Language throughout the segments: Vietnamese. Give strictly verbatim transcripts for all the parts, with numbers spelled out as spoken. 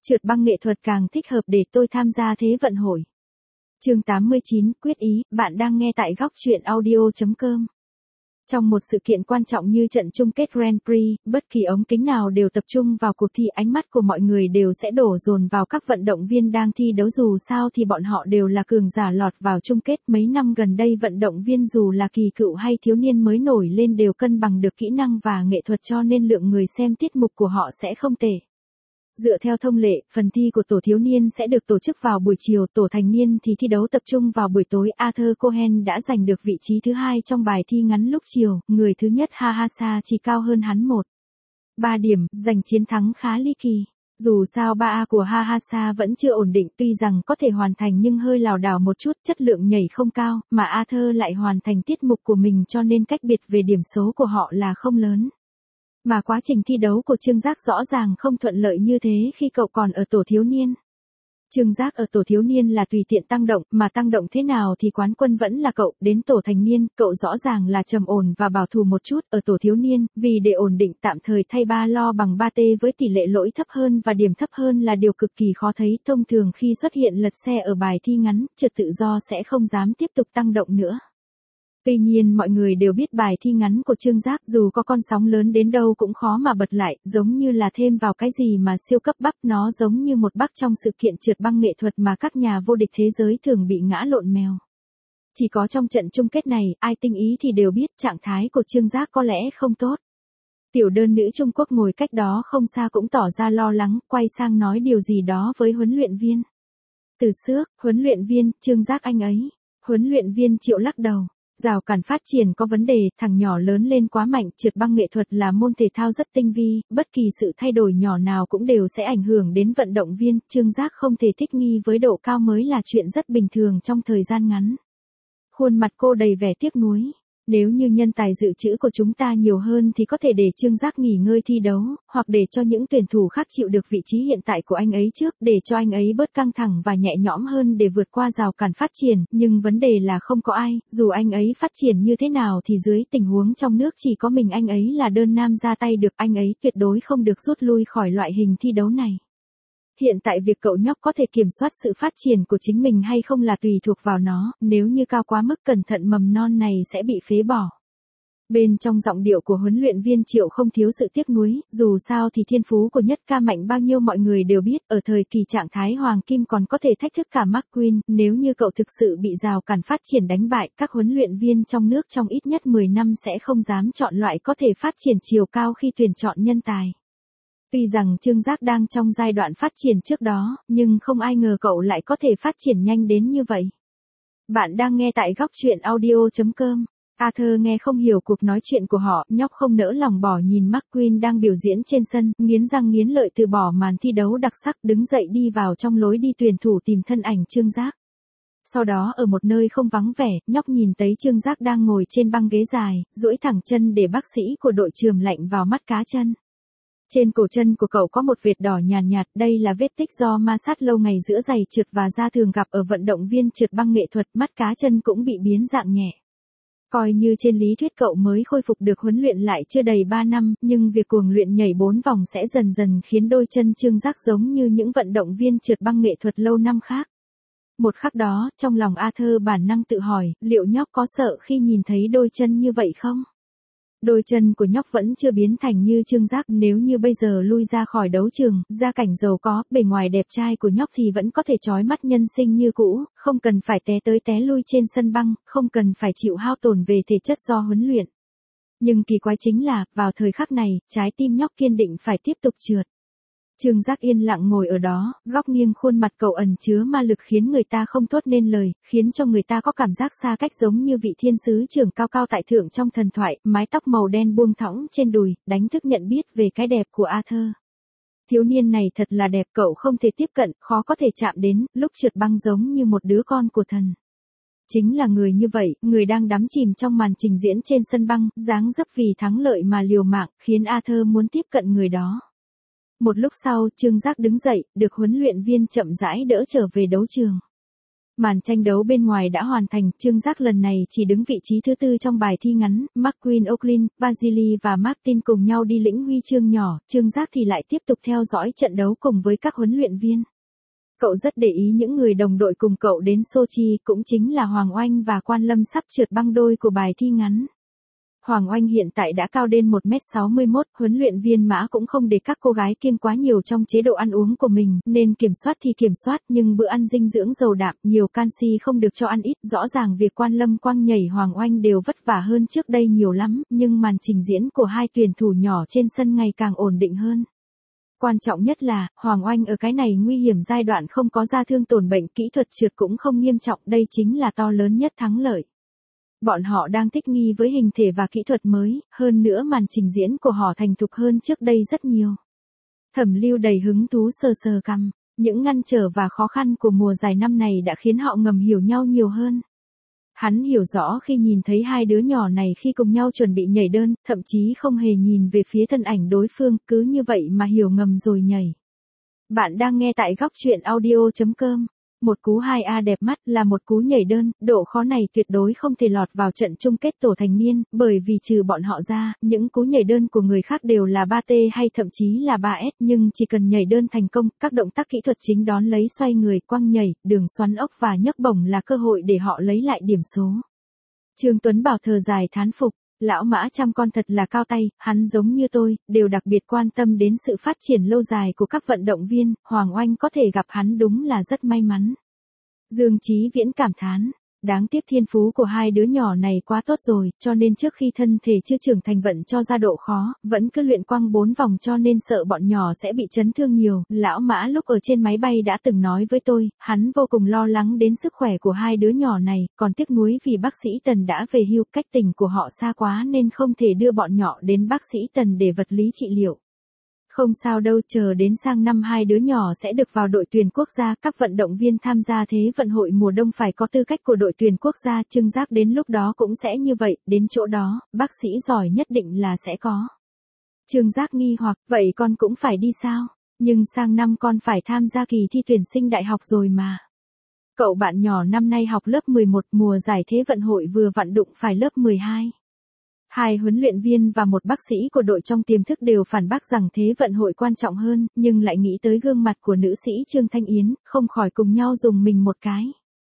Trượt băng nghệ thuật càng thích hợp để tôi tham gia Thế vận hội. Chương tám mươi chín, quyết ý, bạn đang nghe tại góc truyện audio chấm com. Trong một sự kiện quan trọng như trận chung kết Grand Prix, bất kỳ ống kính nào đều tập trung vào cuộc thi, ánh mắt của mọi người đều sẽ đổ dồn vào các vận động viên đang thi đấu, dù sao thì bọn họ đều là cường giả lọt vào chung kết. Mấy năm gần đây vận động viên dù là kỳ cựu hay thiếu niên mới nổi lên đều cân bằng được kỹ năng và nghệ thuật, cho nên lượng người xem tiết mục của họ sẽ không tệ. Dựa theo thông lệ, phần thi của tổ thiếu niên sẽ được tổ chức vào buổi chiều, tổ thành niên thì thi đấu tập trung vào buổi tối. Arthur Cohen đã giành được vị trí thứ hai trong bài thi ngắn lúc chiều, người thứ nhất Hahasa chỉ cao hơn hắn một ba điểm, giành chiến thắng khá ly kỳ. Dù sao ba A của Hahasa vẫn chưa ổn định, tuy rằng có thể hoàn thành nhưng hơi lảo đảo một chút, chất lượng nhảy không cao, mà Arthur lại hoàn thành tiết mục của mình cho nên cách biệt về điểm số của họ là không lớn. Mà quá trình thi đấu của Trương Giác rõ ràng không thuận lợi như thế khi cậu còn ở tổ thiếu niên. Trương Giác ở tổ thiếu niên là tùy tiện tăng động, mà tăng động thế nào thì quán quân vẫn là cậu. Đến tổ thành niên, cậu rõ ràng là trầm ổn và bảo thủ một chút. Ở tổ thiếu niên, vì để ổn định tạm thời thay ba lo bằng ba T với tỷ lệ lỗi thấp hơn và điểm thấp hơn là điều cực kỳ khó thấy. Thông thường khi xuất hiện lật xe ở bài thi ngắn, trượt tự do sẽ không dám tiếp tục tăng động nữa. Tuy nhiên mọi người đều biết bài thi ngắn của Trương Giác dù có con sóng lớn đến đâu cũng khó mà bật lại, giống như là thêm vào cái gì mà siêu cấp bắp, nó giống như một bắp trong sự kiện trượt băng nghệ thuật mà các nhà vô địch thế giới thường bị ngã lộn mèo. Chỉ có trong trận chung kết này, ai tinh ý thì đều biết trạng thái của Trương Giác có lẽ không tốt. Tiểu đơn nữ Trung Quốc ngồi cách đó không xa cũng tỏ ra lo lắng, quay sang nói điều gì đó với huấn luyện viên. Từ xước, huấn luyện viên, Trương Giác anh ấy. Huấn luyện viên Triệu lắc đầu. Rào cản phát triển có vấn đề, thằng nhỏ lớn lên quá mạnh, trượt băng nghệ thuật là môn thể thao rất tinh vi, bất kỳ sự thay đổi nhỏ nào cũng đều sẽ ảnh hưởng đến vận động viên. Trương Giác không thể thích nghi với độ cao mới là chuyện rất bình thường trong thời gian ngắn. Khuôn mặt cô đầy vẻ tiếc nuối. Nếu như nhân tài dự trữ của chúng ta nhiều hơn thì có thể để Trương Giác nghỉ ngơi thi đấu, hoặc để cho những tuyển thủ khác chịu được vị trí hiện tại của anh ấy trước, để cho anh ấy bớt căng thẳng và nhẹ nhõm hơn để vượt qua rào cản phát triển, nhưng vấn đề là không có ai, dù anh ấy phát triển như thế nào thì dưới tình huống trong nước chỉ có mình anh ấy là đơn nam ra tay được, anh ấy tuyệt đối không được rút lui khỏi loại hình thi đấu này. Hiện tại việc cậu nhóc có thể kiểm soát sự phát triển của chính mình hay không là tùy thuộc vào nó, nếu như cao quá mức cẩn thận mầm non này sẽ bị phế bỏ. Bên trong giọng điệu của huấn luyện viên Triệu không thiếu sự tiếc nuối, dù sao thì thiên phú của Nhất Ca mạnh bao nhiêu mọi người đều biết, ở thời kỳ trạng thái hoàng kim còn có thể thách thức cả McQueen, nếu như cậu thực sự bị rào cản phát triển đánh bại, các huấn luyện viên trong nước trong ít nhất mười năm sẽ không dám chọn loại có thể phát triển chiều cao khi tuyển chọn nhân tài. Tuy rằng Trương Giác đang trong giai đoạn phát triển trước đó, nhưng không ai ngờ cậu lại có thể phát triển nhanh đến như vậy. Bạn đang nghe tại góc truyện audio chấm com. Arthur nghe không hiểu cuộc nói chuyện của họ, nhóc không nỡ lòng bỏ nhìn McQueen đang biểu diễn trên sân, nghiến răng nghiến lợi từ bỏ màn thi đấu đặc sắc, đứng dậy đi vào trong lối đi tuyển thủ tìm thân ảnh Trương Giác. Sau đó ở một nơi không vắng vẻ, nhóc nhìn thấy Trương Giác đang ngồi trên băng ghế dài, duỗi thẳng chân để bác sĩ của đội chườm lạnh vào mắt cá chân. Trên cổ chân của cậu có một vệt đỏ nhàn nhạt, nhạt, đây là vết tích do ma sát lâu ngày giữa giày trượt và da thường gặp ở vận động viên trượt băng nghệ thuật, mắt cá chân cũng bị biến dạng nhẹ. Coi như trên lý thuyết cậu mới khôi phục được huấn luyện lại chưa đầy ba năm, nhưng việc cuồng luyện nhảy bốn vòng sẽ dần dần khiến đôi chân Trương Giác giống như những vận động viên trượt băng nghệ thuật lâu năm khác. Một khắc đó, trong lòng Arthur bản năng tự hỏi, liệu nhóc có sợ khi nhìn thấy đôi chân như vậy không? Đôi chân của nhóc vẫn chưa biến thành như Trương Giác, nếu như bây giờ lui ra khỏi đấu trường, gia cảnh giàu có, bề ngoài đẹp trai của nhóc thì vẫn có thể chói mắt nhân sinh như cũ, không cần phải té tới té lui trên sân băng, không cần phải chịu hao tổn về thể chất do huấn luyện. Nhưng kỳ quái chính là, vào thời khắc này, trái tim nhóc kiên định phải tiếp tục trượt. Trương Giác yên lặng ngồi ở đó, góc nghiêng khuôn mặt cậu ẩn chứa ma lực khiến người ta không thốt nên lời, khiến cho người ta có cảm giác xa cách giống như vị thiên sứ trưởng cao cao tại thượng trong thần thoại, mái tóc màu đen buông thõng trên đùi, đánh thức nhận biết về cái đẹp của Arthur. Thiếu niên này thật là đẹp, cậu không thể tiếp cận, khó có thể chạm đến, lúc trượt băng giống như một đứa con của thần. Chính là người như vậy, người đang đắm chìm trong màn trình diễn trên sân băng, dáng dấp vì thắng lợi mà liều mạng, khiến Arthur muốn tiếp cận người đó. Một lúc sau, Trương Giác đứng dậy, được huấn luyện viên chậm rãi đỡ trở về đấu trường. Màn tranh đấu bên ngoài đã hoàn thành, Trương Giác lần này chỉ đứng vị trí thứ tư trong bài thi ngắn, McQueen O'Clin, Vasily và Martin cùng nhau đi lĩnh huy chương nhỏ, Trương Giác thì lại tiếp tục theo dõi trận đấu cùng với các huấn luyện viên. Cậu rất để ý những người đồng đội cùng cậu đến Sochi, cũng chính là Hoàng Oanh và Quan Lâm sắp trượt băng đôi của bài thi ngắn. Hoàng Oanh hiện tại đã cao đến một mét sáu mươi mốt, huấn luyện viên Mã cũng không để các cô gái kiêng quá nhiều trong chế độ ăn uống của mình, nên kiểm soát thì kiểm soát, nhưng bữa ăn dinh dưỡng giàu đạm, nhiều canxi không được cho ăn ít, rõ ràng việc Quan Lâm Quang nhảy Hoàng Oanh đều vất vả hơn trước đây nhiều lắm, nhưng màn trình diễn của hai tuyển thủ nhỏ trên sân ngày càng ổn định hơn. Quan trọng nhất là, Hoàng Oanh ở cái này nguy hiểm giai đoạn không có ra thương tổn bệnh, kỹ thuật trượt cũng không nghiêm trọng, đây chính là to lớn nhất thắng lợi. Bọn họ đang thích nghi với hình thể và kỹ thuật mới, hơn nữa màn trình diễn của họ thành thục hơn trước đây rất nhiều. Thẩm Lưu đầy hứng thú sờ sờ cằm, những ngăn trở và khó khăn của mùa giải năm này đã khiến họ ngầm hiểu nhau nhiều hơn. Hắn hiểu rõ khi nhìn thấy hai đứa nhỏ này khi cùng nhau chuẩn bị nhảy đơn, thậm chí không hề nhìn về phía thân ảnh đối phương, cứ như vậy mà hiểu ngầm rồi nhảy. Bạn đang nghe tại góc truyện audio chấm com. Một cú hai A đẹp mắt là một cú nhảy đơn, độ khó này tuyệt đối không thể lọt vào trận chung kết tổ thành niên, bởi vì trừ bọn họ ra, những cú nhảy đơn của người khác đều là ba T hay thậm chí là ba S, nhưng chỉ cần nhảy đơn thành công, các động tác kỹ thuật chính đón lấy xoay người, quăng nhảy, đường xoắn ốc và nhấc bổng là cơ hội để họ lấy lại điểm số. Trương Tuấn Bảo thở dài thán phục. Lão Mã chăm con thật là cao tay, hắn giống như tôi, đều đặc biệt quan tâm đến sự phát triển lâu dài của các vận động viên, Hoàng Oanh có thể gặp hắn đúng là rất may mắn. Dương Chí Viễn cảm thán, đáng tiếc thiên phú của hai đứa nhỏ này quá tốt rồi, cho nên trước khi thân thể chưa trưởng thành vận cho ra độ khó, vẫn cứ luyện quăng bốn vòng cho nên sợ bọn nhỏ sẽ bị chấn thương nhiều. Lão Mã lúc ở trên máy bay đã từng nói với tôi, hắn vô cùng lo lắng đến sức khỏe của hai đứa nhỏ này, còn tiếc nuối vì bác sĩ Tần đã về hưu, cách tỉnh của họ xa quá nên không thể đưa bọn nhỏ đến bác sĩ Tần để vật lý trị liệu. Không sao đâu, chờ đến sang năm hai đứa nhỏ sẽ được vào đội tuyển quốc gia, các vận động viên tham gia Thế vận hội mùa đông phải có tư cách của đội tuyển quốc gia, Trương Giác đến lúc đó cũng sẽ như vậy, đến chỗ đó, bác sĩ giỏi nhất định là sẽ có. Trương Giác nghi hoặc, vậy con cũng phải đi sao? Nhưng sang năm con phải tham gia kỳ thi tuyển sinh đại học rồi mà. Cậu bạn nhỏ năm nay học lớp mười một, mùa giải Thế vận hội vừa vặn đụng phải lớp mười hai. Hai huấn luyện viên và một bác sĩ của đội trong tiềm thức đều phản bác rằng Thế vận hội quan trọng hơn, nhưng lại nghĩ tới gương mặt của nữ sĩ Trương Thanh Yến, không khỏi cùng nhau dùng mình một cái.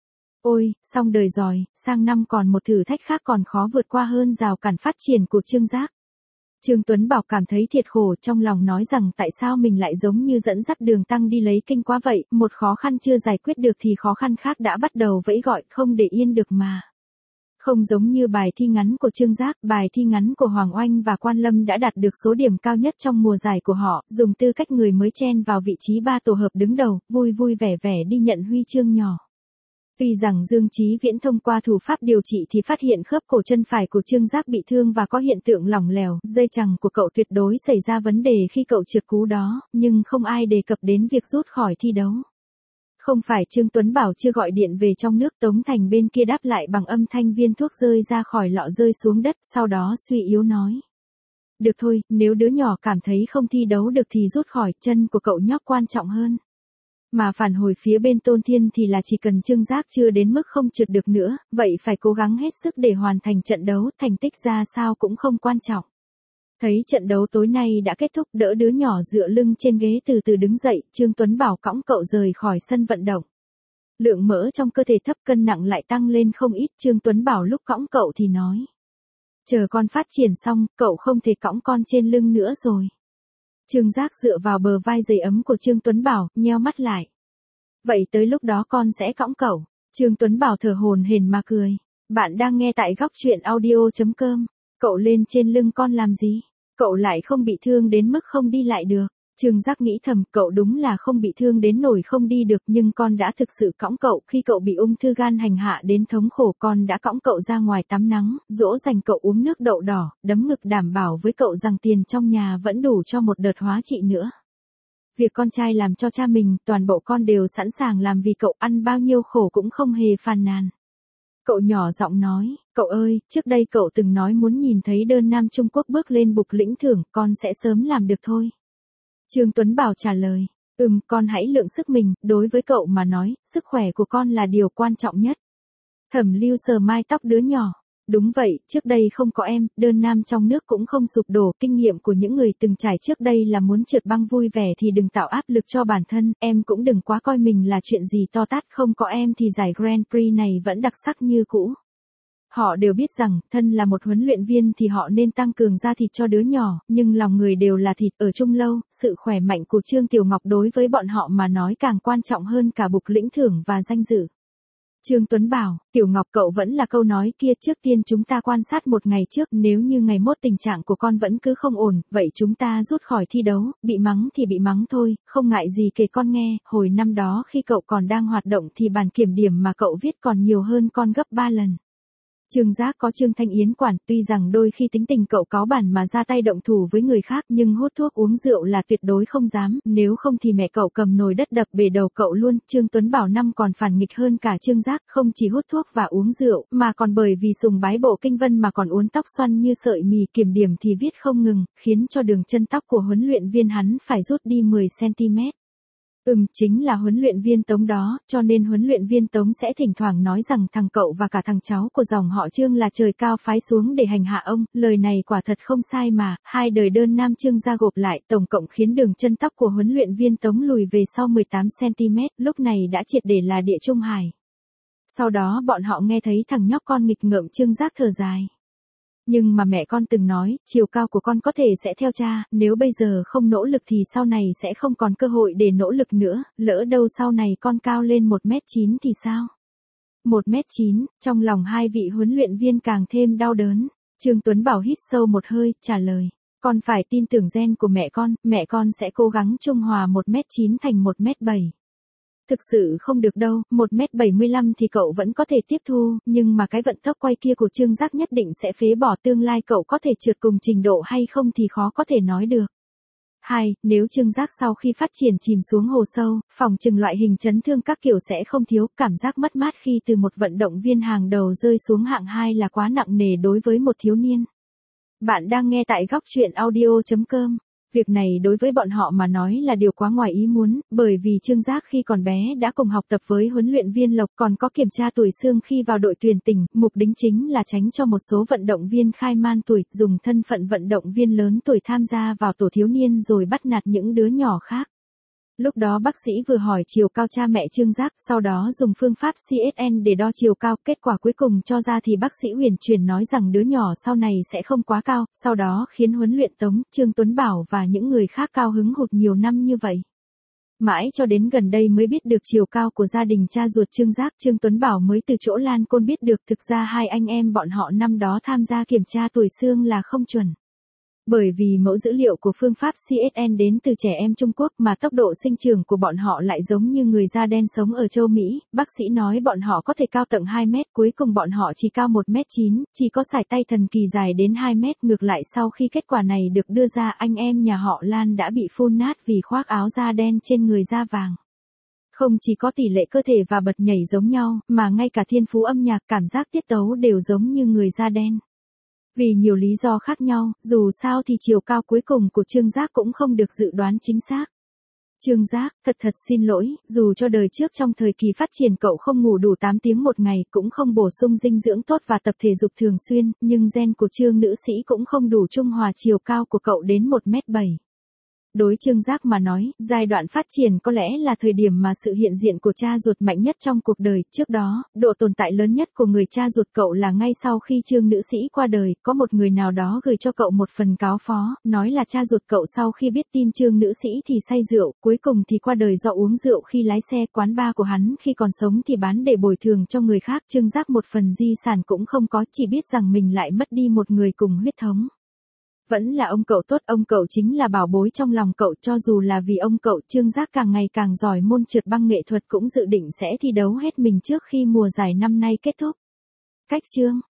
Ôi, xong đời rồi, sang năm còn một thử thách khác còn khó vượt qua hơn rào cản phát triển của Trương Giác. Trương Tuấn Bảo cảm thấy thiệt khổ, trong lòng nói rằng tại sao mình lại giống như dẫn dắt Đường Tăng đi lấy kinh quá vậy, một khó khăn chưa giải quyết được thì khó khăn khác đã bắt đầu vẫy gọi, không để yên được mà. Không giống như bài thi ngắn của Trương Giác, bài thi ngắn của Hoàng Oanh và Quan Lâm đã đạt được số điểm cao nhất trong mùa giải của họ, dùng tư cách người mới chen vào vị trí ba tổ hợp đứng đầu, vui vui vẻ vẻ đi nhận huy chương nhỏ. Tuy rằng Dương Chí Viễn thông qua thủ pháp điều trị thì phát hiện khớp cổ chân phải của Trương Giác bị thương và có hiện tượng lỏng lẻo, dây chằng của cậu tuyệt đối xảy ra vấn đề khi cậu trượt cú đó, nhưng không ai đề cập đến việc rút khỏi thi đấu. Không phải Trương Tuấn Bảo chưa gọi điện về trong nước, Tống Thành bên kia đáp lại bằng âm thanh viên thuốc rơi ra khỏi lọ rơi xuống đất, sau đó suy yếu nói. Được thôi, nếu đứa nhỏ cảm thấy không thi đấu được thì rút khỏi, chân của cậu nhóc quan trọng hơn. Mà phản hồi phía bên Tôn Thiên thì là chỉ cần Trương Giác chưa đến mức không trượt được nữa, vậy phải cố gắng hết sức để hoàn thành trận đấu, thành tích ra sao cũng không quan trọng. Thấy trận đấu tối nay đã kết thúc, đỡ đứa nhỏ dựa lưng trên ghế từ từ đứng dậy, Trương Tuấn Bảo cõng cậu rời khỏi sân vận động. Lượng mỡ trong cơ thể thấp, cân nặng lại tăng lên không ít, Trương Tuấn Bảo lúc cõng cậu thì nói. Chờ con phát triển xong, cậu không thể cõng con trên lưng nữa rồi. Trương Giác dựa vào bờ vai dày ấm của Trương Tuấn Bảo, nheo mắt lại. Vậy tới lúc đó con sẽ cõng cậu. Trương Tuấn Bảo thở hổn hển mà cười. Bạn đang nghe tại góc truyện audio chấm com. Cậu lên trên lưng con làm gì? Cậu lại không bị thương đến mức không đi lại được. Trương Giác nghĩ thầm, cậu đúng là không bị thương đến nổi không đi được, nhưng con đã thực sự cõng cậu. Khi cậu bị ung thư gan hành hạ đến thống khổ, con đã cõng cậu ra ngoài tắm nắng, dỗ dành cậu uống nước đậu đỏ, đấm ngực đảm bảo với cậu rằng tiền trong nhà vẫn đủ cho một đợt hóa trị nữa. Việc con trai làm cho cha mình, toàn bộ con đều sẵn sàng làm vì cậu, ăn bao nhiêu khổ cũng không hề phàn nàn. Cậu nhỏ giọng nói, cậu ơi, trước đây cậu từng nói muốn nhìn thấy đơn nam Trung Quốc bước lên bục lĩnh thưởng, con sẽ sớm làm được thôi. Trương Tuấn Bảo trả lời, Ừm, con hãy lượng sức mình, đối với cậu mà nói, sức khỏe của con là điều quan trọng nhất. Thẩm Lưu sờ mai tóc đứa nhỏ. Đúng vậy, trước đây không có em, đơn nam trong nước cũng không sụp đổ, kinh nghiệm của những người từng trải trước đây là muốn trượt băng vui vẻ thì đừng tạo áp lực cho bản thân, em cũng đừng quá coi mình là chuyện gì to tát, không có em thì giải Grand Prix này vẫn đặc sắc như cũ. Họ đều biết rằng, thân là một huấn luyện viên thì họ nên tăng cường da thịt cho đứa nhỏ, nhưng lòng người đều là thịt, ở chung lâu, sự khỏe mạnh của Trương Tiểu Ngọc đối với bọn họ mà nói càng quan trọng hơn cả bục lĩnh thưởng và danh dự. Trương Tuấn bảo, Tiểu Ngọc cậu vẫn là câu nói kia, trước tiên chúng ta quan sát một ngày trước, nếu như ngày mốt tình trạng của con vẫn cứ không ổn, vậy chúng ta rút khỏi thi đấu, bị mắng thì bị mắng thôi, không ngại gì kể con nghe, hồi năm đó khi cậu còn đang hoạt động thì bàn kiểm điểm mà cậu viết còn nhiều hơn con gấp ba lần. Trương Giác có Trương Thanh Yến quản, tuy rằng đôi khi tính tình cậu cáu bản mà ra tay động thủ với người khác, nhưng hút thuốc uống rượu là tuyệt đối không dám, nếu không thì mẹ cậu cầm nồi đất đập bể đầu cậu luôn. Trương Tuấn Bảo năm còn phản nghịch hơn cả Trương Giác, không chỉ hút thuốc và uống rượu, mà còn bởi vì sùng bái bộ kinh vân mà còn uốn tóc xoăn như sợi mì, kiểm điểm thì viết không ngừng, khiến cho đường chân tóc của huấn luyện viên hắn phải rút đi mười xăng ti mét. Ừm, chính là huấn luyện viên Tống đó, cho nên huấn luyện viên Tống sẽ thỉnh thoảng nói rằng thằng cậu và cả thằng cháu của dòng họ Trương là trời cao phái xuống để hành hạ ông, lời này quả thật không sai mà, hai đời đơn nam Trương gia gộp lại, tổng cộng khiến đường chân tóc của huấn luyện viên Tống lùi về sau mười tám xăng ti mét, lúc này đã triệt để là địa trung hải. Sau đó bọn họ nghe thấy thằng nhóc con nghịch ngợm Trương Giác thở dài. Nhưng mà mẹ con từng nói, chiều cao của con có thể sẽ theo cha, nếu bây giờ không nỗ lực thì sau này sẽ không còn cơ hội để nỗ lực nữa, lỡ đâu sau này con cao lên một mét chín thì sao? một mét chín, trong lòng hai vị huấn luyện viên càng thêm đau đớn. Trương Tuấn Bảo hít sâu một hơi, trả lời, con phải tin tưởng gen của mẹ con, mẹ con sẽ cố gắng trung hòa một mét chín thành một mét bảy. Thực sự không được đâu, một mét bảy mươi lăm thì cậu vẫn có thể tiếp thu, nhưng mà cái vận tốc quay kia của Trương Giác nhất định sẽ phế bỏ tương lai cậu có thể trượt cùng trình độ hay không thì khó có thể nói được. Hai, nếu Trương Giác sau khi phát triển chìm xuống hồ sâu, phòng trừng loại hình chấn thương các kiểu sẽ không thiếu, cảm giác mất mát khi từ một vận động viên hàng đầu rơi xuống hạng hai là quá nặng nề đối với một thiếu niên. Bạn đang nghe tại góc truyện audio chấm com. Việc này đối với bọn họ mà nói là điều quá ngoài ý muốn, bởi vì Trương Giác khi còn bé đã cùng học tập với huấn luyện viên Lộc, còn có kiểm tra tuổi xương khi vào đội tuyển tỉnh, mục đích chính là tránh cho một số vận động viên khai man tuổi, dùng thân phận vận động viên lớn tuổi tham gia vào tổ thiếu niên rồi bắt nạt những đứa nhỏ khác. Lúc đó bác sĩ vừa hỏi chiều cao cha mẹ Trương Giác, sau đó dùng phương pháp xê ét en để đo chiều cao, kết quả cuối cùng cho ra thì bác sĩ huyền truyền nói rằng đứa nhỏ sau này sẽ không quá cao, sau đó khiến huấn luyện Tống, Trương Tuấn Bảo và những người khác cao hứng hụt nhiều năm như vậy. Mãi cho đến gần đây mới biết được chiều cao của gia đình cha ruột Trương Giác, Trương Tuấn Bảo mới từ chỗ Lan Côn biết được thực ra hai anh em bọn họ năm đó tham gia kiểm tra tuổi xương là không chuẩn. Bởi vì mẫu dữ liệu của phương pháp xê ét en đến từ trẻ em Trung Quốc mà tốc độ sinh trưởng của bọn họ lại giống như người da đen sống ở châu Mỹ, bác sĩ nói bọn họ có thể cao tận hai mét, cuối cùng bọn họ chỉ cao một mét chín, chỉ có sải tay thần kỳ dài đến hai mét, ngược lại sau khi kết quả này được đưa ra anh em nhà họ Lan đã bị phun nát vì khoác áo da đen trên người da vàng. Không chỉ có tỷ lệ cơ thể và bật nhảy giống nhau, mà ngay cả thiên phú âm nhạc cảm giác tiết tấu đều giống như người da đen. Vì nhiều lý do khác nhau, dù sao thì chiều cao cuối cùng của Trương Giác cũng không được dự đoán chính xác. Trương Giác, thật thật xin lỗi, dù cho đời trước trong thời kỳ phát triển cậu không ngủ đủ tám tiếng một ngày, cũng không bổ sung dinh dưỡng tốt và tập thể dục thường xuyên, nhưng gen của Trương nữ sĩ cũng không đủ trung hòa chiều cao của cậu đến một mét bảy. Đối Trương Giác mà nói, giai đoạn phát triển có lẽ là thời điểm mà sự hiện diện của cha ruột mạnh nhất trong cuộc đời. Trước đó, độ tồn tại lớn nhất của người cha ruột cậu là ngay sau khi Trương nữ sĩ qua đời, có một người nào đó gửi cho cậu một phần cáo phó, nói là cha ruột cậu sau khi biết tin Trương nữ sĩ thì say rượu, cuối cùng thì qua đời do uống rượu khi lái xe, quán bar của hắn khi còn sống thì bán để bồi thường cho người khác. Trương Giác một phần di sản cũng không có, chỉ biết rằng mình lại mất đi một người cùng huyết thống. Vẫn là ông cậu tốt, ông cậu chính là bảo bối trong lòng cậu, cho dù là vì ông cậu, Trương Giác càng ngày càng giỏi môn trượt băng nghệ thuật cũng dự định sẽ thi đấu hết mình trước khi mùa giải năm nay kết thúc. Cách chương